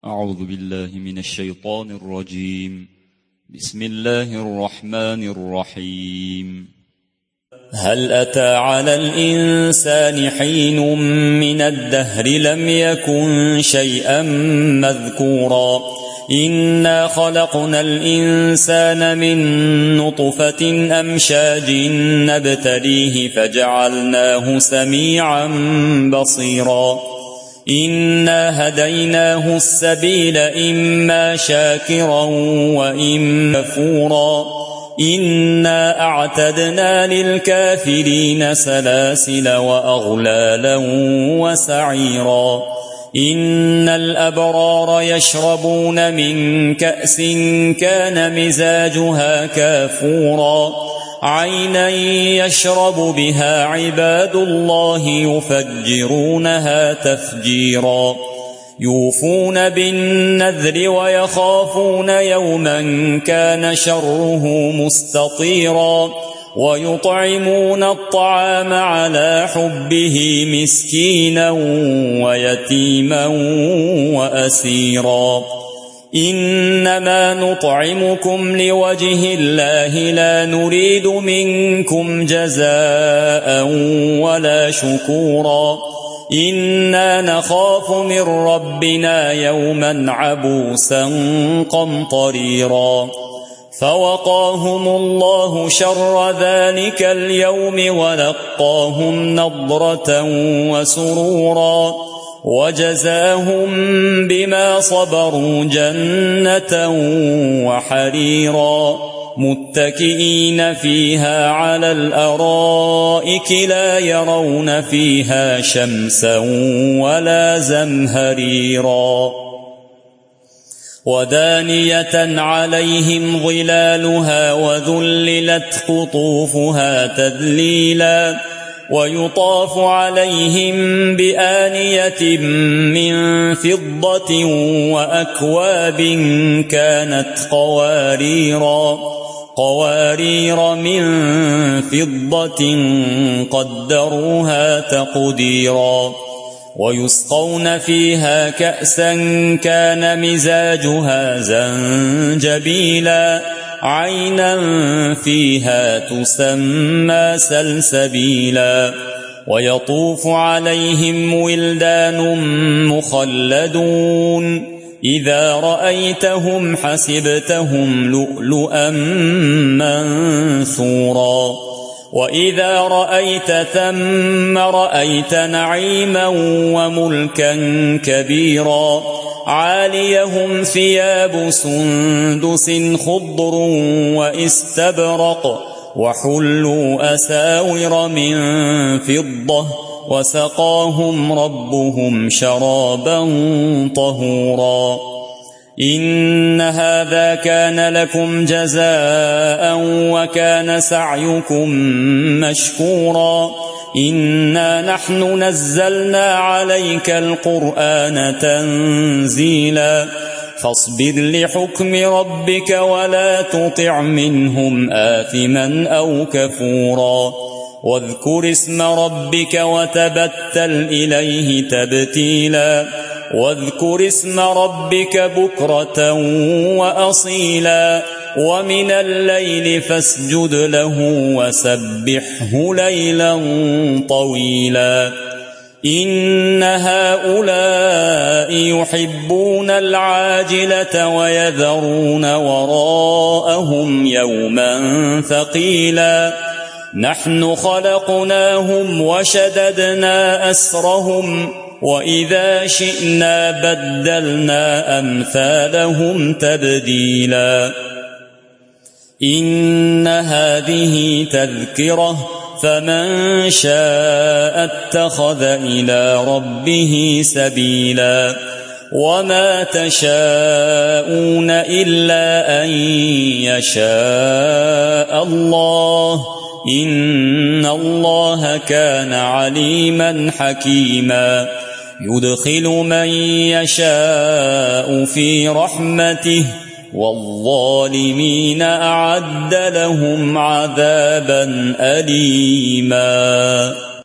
أعوذ بالله من الشيطان الرجيم. بسم الله الرحمن الرحيم. هل أتى على الإنسان حين من الدهر لم يكن شيئا مذكورا إنا خلقنا الإنسان من نطفة أمشاج نبتليه فجعلناه سميعا بصيرا إنا هديناه السبيل إما شاكرا وإما كفورا إنا أعتدنا للكافرين سلاسل وأغلالا وسعيرا إن الأبرار يشربون من كأس كان مزاجها كافورا عينا يشرب بها عباد الله يفجرونها تفجيرا يوفون بالنذر ويخافون يوما كان شره مستطيرا ويطعمون الطعام على حبه مسكينا ويتيما وأسيرا إنما نطعمكم لوجه الله لا نريد منكم جزاء ولا شكورا إنا نخاف من ربنا يوما عبوسا قمطريرا فوقاهم الله شر ذلك اليوم ولقاهم نضرة وسرورا وجزاهم بما صبروا جنة وحريرا متكئين فيها على الأرائك لا يرون فيها شمسا ولا زمهريرا ودانية عليهم ظلالها وذللت قطوفها تذليلا ويطاف عليهم بآنية من فضة وأكواب كانت قوارير من فضة قدروها تقديرا ويسقون فيها كأسا كان مزاجها زنجبيلا عينا فيها تسمى سلسبيلا ويطوف عليهم ولدان مخلدون إذا رأيتهم حسبتهم لؤلؤا منثورا وإذا رأيت ثم رأيت نعيما وملكا كبيرا عاليهم ثياب سندس خضر واستبرق وحلوا أساور من فضة وسقاهم ربهم شرابا طهورا إن هذا كان لكم جزاء وكان سعيكم مشكورا إنا نحن نزلنا عليك القرآن تنزيلا فاصبر لحكم ربك ولا تطع منهم آثما أو كفورا واذكر اسم ربك وتبتل إليه تبتيلا واذكر اسم ربك بكرة وأصيلا ومن الليل فاسجد له وسبحه ليلا طويلا إن هؤلاء يحبون العاجلة ويذرون وراءهم يوما ثقيلا نحن خلقناهم وشددنا أسرهم وإذا شئنا بدلنا أمثالهم تبديلا إن هذه تذكرة فمن شاء اتخذ إلى ربه سبيلا وما تشاءون إلا أن يشاء الله إن الله كان عليما حكيما يدخل من يشاء في رحمته والظالمين أعد لهم عذابا أليما.